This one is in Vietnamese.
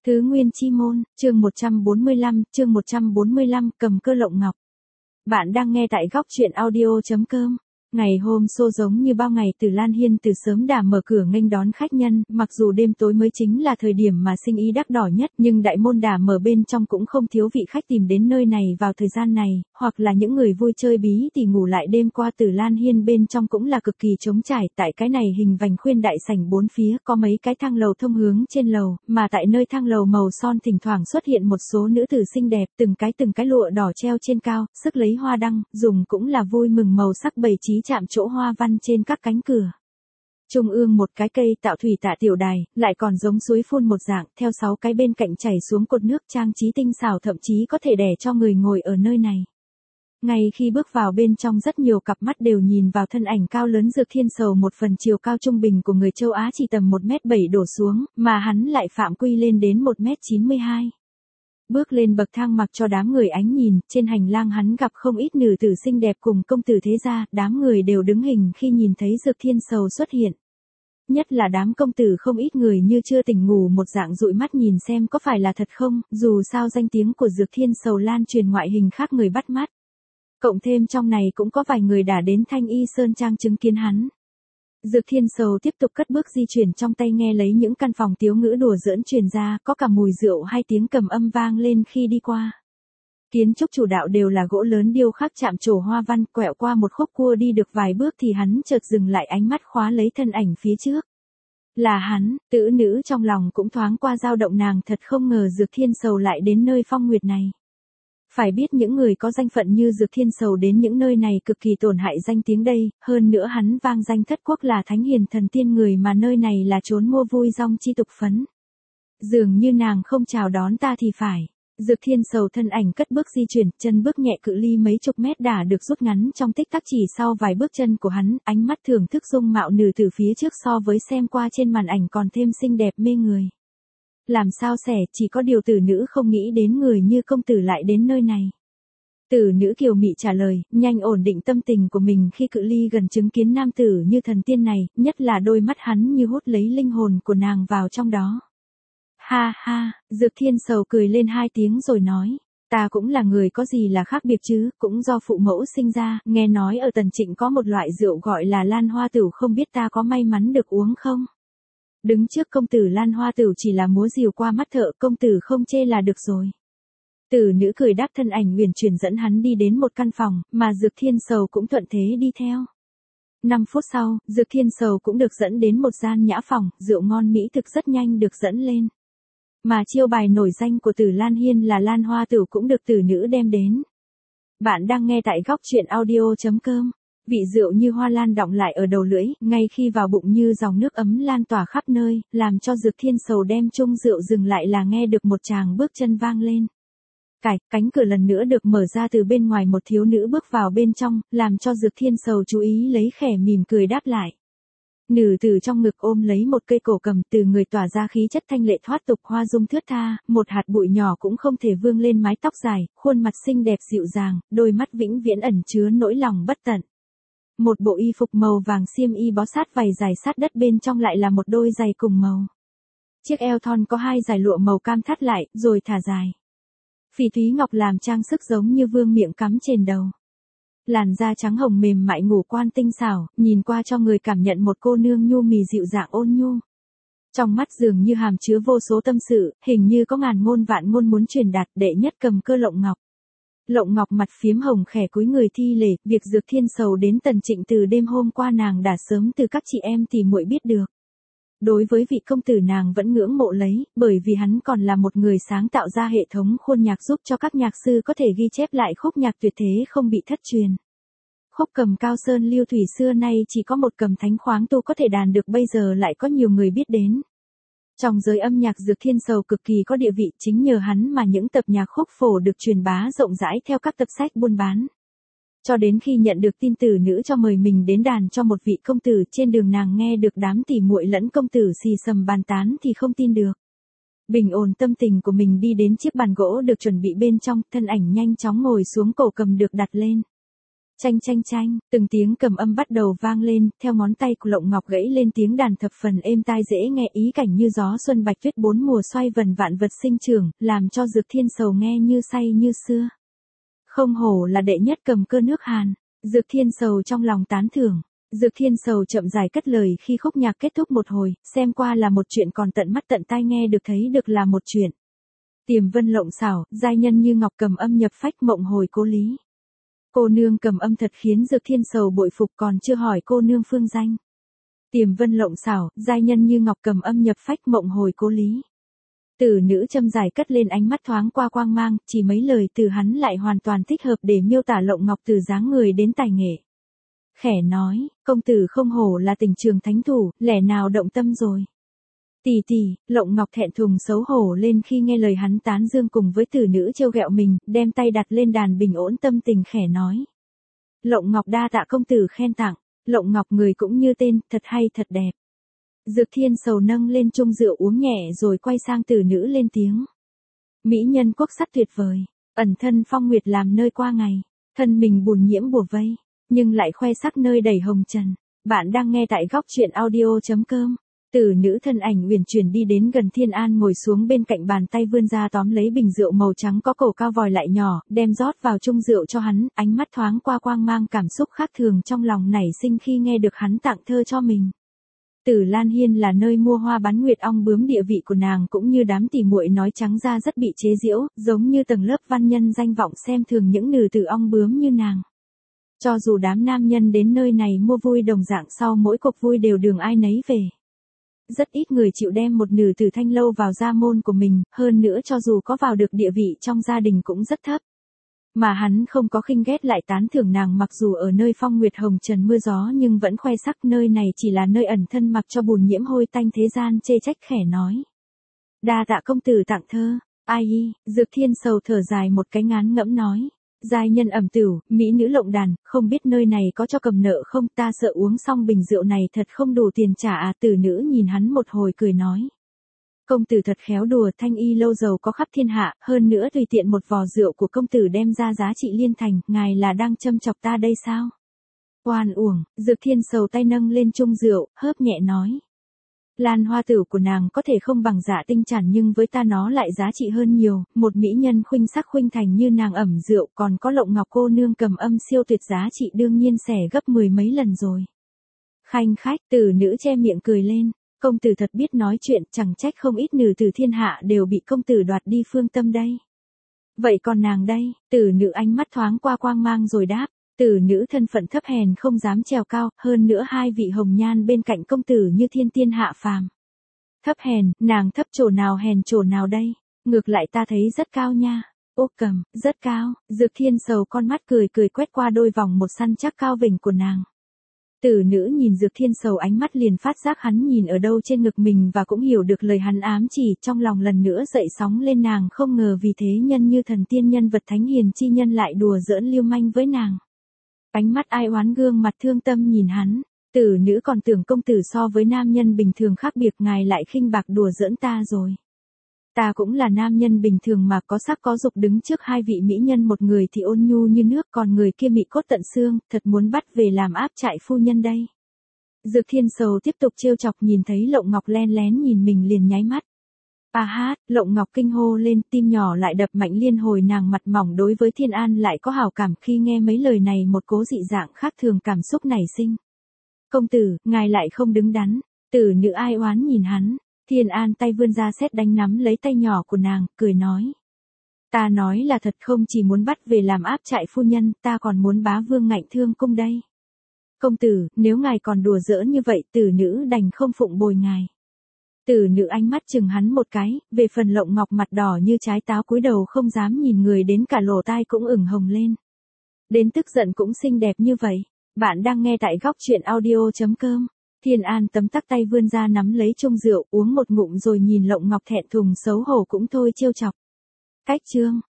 Thứ Nguyên Chi Môn, chương 145, cầm cơ Lộng Ngọc. Bạn đang nghe tại góc truyện audio.com. Ngày hôm xô giống như bao ngày, Tử Lan Hiên từ sớm đã mở cửa nghênh đón khách nhân, mặc dù đêm tối mới chính là thời điểm mà sinh ý đắt đỏ nhất, nhưng đại môn đã mở bên trong cũng không thiếu vị khách tìm đến nơi này vào thời gian này, hoặc là những người vui chơi bí thì ngủ lại đêm qua. Tử Lan Hiên bên trong cũng là cực kỳ trống trải, tại cái này hình vành khuyên đại sảnh bốn phía có mấy cái thang lầu thông hướng trên lầu, mà tại nơi thang lầu màu son thỉnh thoảng xuất hiện một số nữ tử xinh đẹp, từng cái lụa đỏ treo trên cao, sức lấy hoa đăng, dùng cũng là vui mừng màu sắc bày trí chạm chỗ hoa văn trên các cánh cửa. Trung ương một cái cây tạo thủy tạ tiểu đài, lại còn giống suối phun một dạng, theo 6 cái bên cạnh chảy xuống cột nước trang trí tinh xảo, thậm chí có thể để cho người ngồi ở nơi này. Ngay khi bước vào bên trong, rất nhiều cặp mắt đều nhìn vào thân ảnh cao lớn Dược Thiên Sầu. Một phần chiều cao trung bình của người châu Á chỉ tầm 1m7 đổ xuống, mà hắn lại phạm quy lên đến 1m92. Bước lên bậc thang mặc cho đám người ánh nhìn, trên hành lang hắn gặp không ít nữ tử xinh đẹp cùng công tử thế gia, đám người đều đứng hình khi nhìn thấy Dược Thiên Sầu xuất hiện. Nhất là đám công tử, không ít người như chưa tỉnh ngủ một dạng dụi mắt nhìn xem có phải là thật không, dù sao danh tiếng của Dược Thiên Sầu lan truyền ngoại hình khác người bắt mắt. Cộng thêm trong này cũng có vài người đã đến Thanh Y Sơn Trang chứng kiến hắn. Dược Thiên Sầu tiếp tục cất bước di chuyển trong tay, nghe lấy những căn phòng tiếu ngữ đùa giỡn truyền ra, có cả mùi rượu hay tiếng cầm âm vang lên khi đi qua. Kiến trúc chủ đạo đều là gỗ lớn điêu khắc chạm trổ hoa văn, quẹo qua một khúc cua đi được vài bước thì hắn chợt dừng lại, ánh mắt khóa lấy thân ảnh phía trước. Là hắn, Tử nữ trong lòng cũng thoáng qua dao động, nàng thật không ngờ Dược Thiên Sầu lại đến nơi phong nguyệt này. Phải biết những người có danh phận như Dược Thiên Sầu đến những nơi này cực kỳ tổn hại danh tiếng đây, hơn nữa hắn vang danh thất quốc là thánh hiền thần tiên, người mà nơi này là trốn mua vui rong chi tục phấn. Dường như nàng không chào đón ta thì phải. Dược Thiên Sầu thân ảnh cất bước di chuyển, chân bước nhẹ, cự ly mấy chục mét đã được rút ngắn trong tích tắc. Chỉ sau vài bước chân của hắn, ánh mắt thưởng thức dung mạo nữ tử phía trước so với xem qua trên màn ảnh còn thêm xinh đẹp mê người. Làm sao xẻ, chỉ có điều Tử nữ không nghĩ đến người như công tử lại đến nơi này. Tử nữ kiều mị trả lời, nhanh ổn định tâm tình của mình khi cự ly gần chứng kiến nam tử như thần tiên này, nhất là đôi mắt hắn như hút lấy linh hồn của nàng vào trong đó. Ha ha, Dược Thiên Sầu cười lên 2 tiếng rồi nói, ta cũng là người có gì là khác biệt chứ, cũng do phụ mẫu sinh ra, nghe nói ở Tần Trịnh có một loại rượu gọi là Lan Hoa Tửu, không biết ta có may mắn được uống không? Đứng trước công tử Lan Hoa Tửu chỉ là múa rìu qua mắt thợ, công tử không chê là được rồi. Tử nữ cười đáp, thân ảnh huyền chuyển dẫn hắn đi đến một căn phòng, mà Dược Thiên Sầu cũng thuận thế đi theo. 5 phút sau, Dược Thiên Sầu cũng được dẫn đến một gian nhã phòng, rượu ngon mỹ thực rất nhanh được dẫn lên. Mà chiêu bài nổi danh của Tử Lan Hiên là Lan Hoa Tửu cũng được tử nữ đem đến. Bạn đang nghe tại góc truyện audio.com. Vị rượu như hoa lan đọng lại ở đầu lưỡi, ngay khi vào bụng như dòng nước ấm lan tỏa khắp nơi, làm cho Dược Thiên Sầu đem chung rượu dừng lại là nghe được một tràng bước chân vang lên. Cánh cửa lần nữa được mở ra, từ bên ngoài một thiếu nữ bước vào bên trong, làm cho Dược Thiên Sầu chú ý lấy, khẽ mỉm cười đáp lại. Nữ tử trong ngực ôm lấy một cây cổ cầm, từ người tỏa ra khí chất thanh lệ thoát tục, hoa dung thướt tha, một hạt bụi nhỏ cũng không thể vương lên mái tóc dài, khuôn mặt xinh đẹp dịu dàng, đôi mắt vĩnh viễn ẩn chứa nỗi lòng bất tận. Một bộ y phục màu vàng xiêm y bó sát vảy dài sát đất, bên trong lại là một đôi giày cùng màu. Chiếc eo thon có 2 dải lụa màu cam thắt lại, rồi thả dài. Phỉ thúy ngọc làm trang sức giống như vương miện cắm trên đầu. Làn da trắng hồng mềm mại, ngũ quan tinh xảo, nhìn qua cho người cảm nhận một cô nương nhu mì dịu dàng ôn nhu. Trong mắt dường như hàm chứa vô số tâm sự, hình như có ngàn ngôn vạn ngôn muốn truyền đạt. Đệ nhất cầm cơ Lộng Ngọc. Lộng Ngọc mặt phiếm hồng khẽ cúi người thi lễ, việc Dược Thiên Sầu đến Tần Trịnh từ đêm hôm qua nàng đã sớm từ các chị em tỉ muội biết được. Đối với vị công tử nàng vẫn ngưỡng mộ lấy, bởi vì hắn còn là một người sáng tạo ra hệ thống khuôn nhạc giúp cho các nhạc sư có thể ghi chép lại khúc nhạc tuyệt thế không bị thất truyền. Khúc cầm Cao Sơn Lưu Thủy xưa nay chỉ có một cầm thánh khoáng tu có thể đàn được, bây giờ lại có nhiều người biết đến. Trong giới âm nhạc, Dược Thiên Sầu cực kỳ có địa vị, chính nhờ hắn mà những tập nhạc khúc phổ được truyền bá rộng rãi theo các tập sách buôn bán. Cho đến khi nhận được tin tử nữ cho mời mình đến đàn cho một vị công tử, trên đường nàng nghe được đám tỉ muội lẫn công tử xì xầm bàn tán thì không tin được. Bình ổn tâm tình của mình đi đến chiếc bàn gỗ được chuẩn bị bên trong, thân ảnh nhanh chóng ngồi xuống, cổ cầm được đặt lên. Chanh chanh chanh, từng tiếng cầm âm bắt đầu vang lên, theo ngón tay của Lộng Ngọc gãy lên tiếng đàn thập phần êm tai dễ nghe, ý cảnh như gió xuân bạch tuyết bốn mùa xoay vần vạn vật sinh trưởng, làm cho Dược Thiên Sầu nghe như say như xưa. Không hổ là đệ nhất cầm cơ nước Hàn, Dược Thiên Sầu trong lòng tán thưởng. Dược Thiên Sầu chậm rãi cất lời khi khúc nhạc kết thúc một hồi, xem qua là một chuyện còn tận mắt tận tai nghe được thấy được là một chuyện. Tiềm vân lộng xảo, giai nhân như ngọc cầm âm nhập phách mộng hồi cố lý. Cô nương cầm âm thật khiến Dược Thiên Sầu bội phục, còn chưa hỏi cô nương phương danh. Tiềm vân lộng xảo, giai nhân như ngọc cầm âm nhập phách mộng hồi cố lý. Tử nữ châm dài cất lên, ánh mắt thoáng qua quang mang, chỉ mấy lời từ hắn lại hoàn toàn thích hợp để miêu tả Lộng Ngọc từ dáng người đến tài nghệ. Khẽ nói, công tử không hổ là tình trường thánh thủ, lẽ nào động tâm rồi. Tỷ tỷ, Lộng Ngọc thẹn thùng xấu hổ lên khi nghe lời hắn tán dương cùng với tử nữ trêu ghẹo mình, đem tay đặt lên đàn bình ổn tâm tình khẽ nói. Lộng Ngọc đa tạ công tử khen tặng, Lộng Ngọc người cũng như tên, thật hay thật đẹp. Dược Thiên Sầu nâng lên chung rượu uống nhẹ rồi quay sang tử nữ lên tiếng. Mỹ nhân quốc sắc tuyệt vời, ẩn thân phong nguyệt làm nơi qua ngày, thân mình bùn nhiễm bùa vây, nhưng lại khoe sắc nơi đầy hồng trần. Bạn đang nghe tại góc truyện audio.com. Tử nữ thân ảnh uyển chuyển đi đến gần Thiên An, ngồi xuống bên cạnh bàn, tay vươn ra tóm lấy bình rượu màu trắng có cổ cao vòi lại nhỏ, đem rót vào chung rượu cho hắn, ánh mắt thoáng qua quang mang cảm xúc khác thường trong lòng nảy sinh khi nghe được hắn tặng thơ cho mình. Tử Lan Hiên là nơi mua hoa bán nguyệt ong bướm, địa vị của nàng cũng như đám tỉ muội nói trắng ra rất bị chế giễu, giống như tầng lớp văn nhân danh vọng xem thường những nữ tử ong bướm như nàng. Cho dù đám nam nhân đến nơi này mua vui đồng dạng, sau mỗi cuộc vui đều đường ai nấy về. Rất ít người chịu đem một nữ tử thanh lâu vào gia môn của mình, hơn nữa cho dù có vào được địa vị trong gia đình cũng rất thấp. Mà hắn không có khinh ghét, lại tán thưởng nàng, mặc dù ở nơi phong nguyệt hồng trần mưa gió nhưng vẫn khoe sắc, nơi này chỉ là nơi ẩn thân mặc cho bùn nhiễm hôi tanh thế gian chê trách, khẽ nói. Đa tạ công tử tặng thơ, ai y, Dược Thiên Sầu thở dài một cái ngán ngẫm nói. Giai nhân ẩm tửu, mỹ nữ lộng đàn, không biết nơi này có cho cầm nợ không, ta sợ uống xong bình rượu này thật không đủ tiền trả à. Tử nữ nhìn hắn một hồi cười nói. Công tử thật khéo đùa, thanh y lâu dầu có khắp thiên hạ, hơn nữa tùy tiện một vò rượu của công tử đem ra giá trị liên thành, ngài là đang châm chọc ta đây sao? Oan uổng, Dược Thiên Sầu tay nâng lên chung rượu, hớp nhẹ nói. Lan hoa tử của nàng có thể không bằng Dạ Tinh Chản, nhưng với ta nó lại giá trị hơn nhiều, một mỹ nhân khuynh sắc khuynh thành như nàng ẩm rượu, còn có Lộng Ngọc cô nương cầm âm siêu tuyệt, giá trị đương nhiên xẻ gấp 10 mấy lần rồi. Khanh khách, tử nữ che miệng cười lên, công tử thật biết nói chuyện, chẳng trách không ít nữ tử thiên hạ đều bị công tử đoạt đi phương tâm đây. Vậy còn nàng đây, tử nữ ánh mắt thoáng qua quang mang rồi đáp. Tử nữ thân phận thấp hèn không dám trèo cao, hơn nữa hai vị hồng nhan bên cạnh công tử như thiên tiên hạ phàm. Thấp hèn, nàng thấp chỗ nào hèn chỗ nào đây? Ngược lại ta thấy rất cao nha. Ô cầm, rất cao. Dược Thiên Sầu con mắt cười cười quét qua đôi vòng một săn chắc cao vỉnh của nàng. Tử nữ nhìn Dược Thiên Sầu, ánh mắt liền phát giác hắn nhìn ở đâu trên ngực mình, và cũng hiểu được lời hắn ám chỉ, trong lòng lần nữa dậy sóng lên. Nàng không ngờ vì thế nhân như thần tiên, nhân vật thánh hiền chi nhân lại đùa giỡn lưu manh với nàng. Ánh mắt ai oán, gương mặt thương tâm nhìn hắn. Tử nữ còn tưởng công tử so với nam nhân bình thường khác biệt, ngài lại khinh bạc đùa giỡn ta rồi. Ta cũng là nam nhân bình thường mà, có sắc có dục, đứng trước hai vị mỹ nhân, một người thì ôn nhu như nước, còn người kia mị cốt tận xương, thật muốn bắt về làm áp trại phu nhân đây. Dược Thiên Sầu tiếp tục trêu chọc, nhìn thấy Lộng Ngọc len lén nhìn mình liền nháy mắt. À hát, Lộng Ngọc kinh hô lên, tim nhỏ lại đập mạnh liên hồi. Nàng mặt mỏng đối với Thiên An lại có hảo cảm, khi nghe mấy lời này một cố dị dạng khác thường cảm xúc nảy sinh. Công tử, ngài lại không đứng đắn. Tử nữ ai oán nhìn hắn. Thiên An tay vươn ra sét đánh nắm lấy tay nhỏ của nàng, cười nói. Ta nói là thật, không chỉ muốn bắt về làm áp trại phu nhân, ta còn muốn bá vương ngạnh thương cung đây. Công tử, nếu ngài còn đùa giỡn như vậy, tử nữ đành không phụng bồi ngài. Tử nữ ánh mắt chừng hắn một cái, về phần Lộng Ngọc mặt đỏ như trái táo cúi đầu không dám nhìn người, đến cả lỗ tai cũng ửng hồng lên. Đến tức giận cũng xinh đẹp như vậy. Bạn đang nghe tại góc truyện audio.com. Thiên An tấm tắc tay vươn ra nắm lấy chung rượu, uống một ngụm rồi nhìn Lộng Ngọc thẹn thùng xấu hổ cũng thôi trêu chọc. Cách chương.